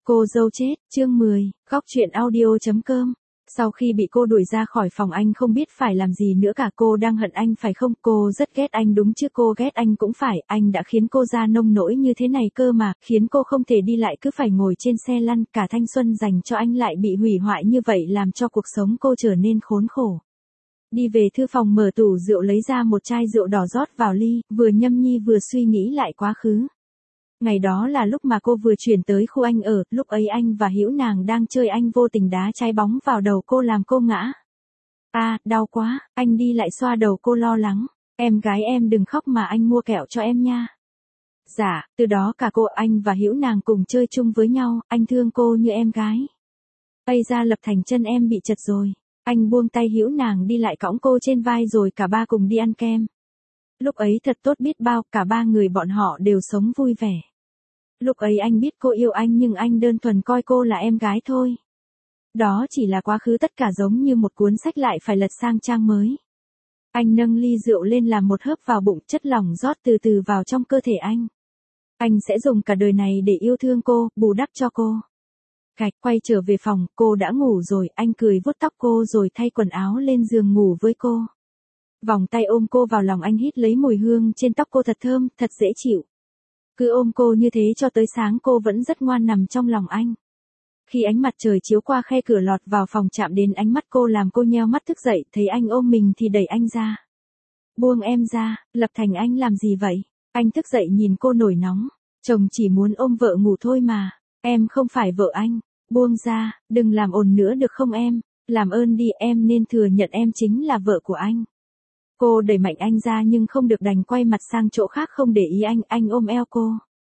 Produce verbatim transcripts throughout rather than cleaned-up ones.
Cô dâu chết, chương mười, góc chuyện audio.com. Sau khi bị cô đuổi ra khỏi phòng anh không biết phải làm gì nữa cả. Cô đang hận anh phải không? Cô rất ghét anh đúng chứ, cô ghét anh cũng phải, anh đã khiến cô ra nông nỗi như thế này cơ mà, khiến cô không thể đi lại cứ phải ngồi trên xe lăn, cả thanh xuân dành cho anh lại bị hủy hoại như vậy, làm cho cuộc sống cô trở nên khốn khổ. Đi về thư phòng mở tủ rượu lấy ra một chai rượu đỏ rót vào ly, vừa nhâm nhi vừa suy nghĩ lại quá khứ. Ngày đó là lúc mà cô vừa chuyển tới khu anh ở, lúc ấy anh và Hữu nàng đang chơi, anh vô tình đá trái bóng vào đầu cô làm cô ngã. À, đau quá, anh đi lại xoa đầu cô lo lắng. Em gái em đừng khóc mà anh mua kẹo cho em nha. Dạ, từ đó cả cô, anh và Hữu nàng cùng chơi chung với nhau, anh thương cô như em gái. Ây ra Lập Thành, chân em bị chật rồi. Anh buông tay Hữu nàng đi lại cõng cô trên vai rồi cả ba cùng đi ăn kem. Lúc ấy thật tốt biết bao, cả ba người bọn họ đều sống vui vẻ. Lúc ấy anh biết cô yêu anh nhưng anh đơn thuần coi cô là em gái thôi. Đó chỉ là quá khứ, tất cả giống như một cuốn sách lại phải lật sang trang mới. Anh nâng ly rượu lên làm một hớp vào bụng, chất lỏng rót từ từ vào trong cơ thể anh. Anh sẽ dùng cả đời này để yêu thương cô, bù đắp cho cô. Gạch, quay trở về phòng, cô đã ngủ rồi, anh cười vuốt tóc cô rồi thay quần áo lên giường ngủ với cô. Vòng tay ôm cô vào lòng anh, hít lấy mùi hương trên tóc cô thật thơm, thật dễ chịu. Cứ ôm cô như thế cho tới sáng cô vẫn rất ngoan nằm trong lòng anh. Khi ánh mặt trời chiếu qua khe cửa lọt vào phòng chạm đến ánh mắt cô làm cô nheo mắt thức dậy, thấy anh ôm mình thì đẩy anh ra. Buông em ra, Lập Thành, anh làm gì vậy? Anh thức dậy nhìn cô nổi nóng. Chồng chỉ muốn ôm vợ ngủ thôi mà. Em không phải vợ anh. Buông ra, đừng làm ồn nữa được không em? Làm ơn đi, em nên thừa nhận em chính là vợ của anh. Cô đẩy mạnh anh ra nhưng không được, đành quay mặt sang chỗ khác không để ý anh, anh ôm eo cô.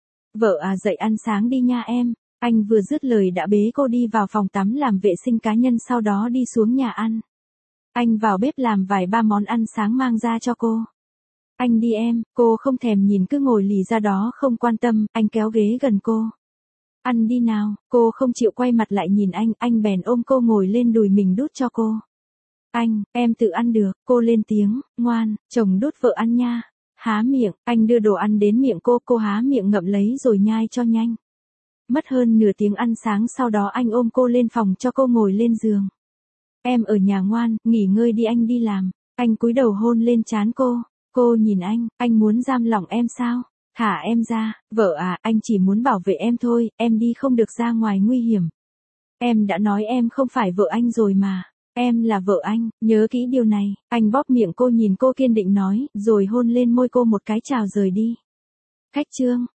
Vợ à, dậy ăn sáng đi nha em. Anh vừa dứt lời đã bế cô đi vào phòng tắm làm vệ sinh cá nhân, sau đó đi xuống nhà ăn. Anh vào bếp làm vài ba món ăn sáng mang ra cho cô. Anh đi em, cô không thèm nhìn cứ ngồi lì ra đó không quan tâm, anh kéo ghế gần cô. Ăn đi nào, cô không chịu quay mặt lại nhìn anh, anh bèn ôm cô ngồi lên đùi mình đút cho cô. Anh, em tự ăn được, cô lên tiếng, ngoan, chồng đút vợ ăn nha. Há miệng, anh đưa đồ ăn đến miệng cô, cô há miệng ngậm lấy rồi nhai cho nhanh. Mất hơn nửa tiếng ăn sáng sau đó anh ôm cô lên phòng cho cô ngồi lên giường. Em ở nhà ngoan, nghỉ ngơi đi, anh đi làm. Anh cúi đầu hôn lên trán cô. Cô nhìn anh, anh muốn giam lỏng em sao? Thả em ra, vợ à, anh chỉ muốn bảo vệ em thôi, em đi không được ra ngoài nguy hiểm. Em đã nói em không phải vợ anh rồi mà. Em là vợ anh, nhớ kỹ điều này. Anh bóp miệng cô, nhìn cô kiên định nói, rồi hôn lên môi cô một cái, chào rời đi. Khách trương.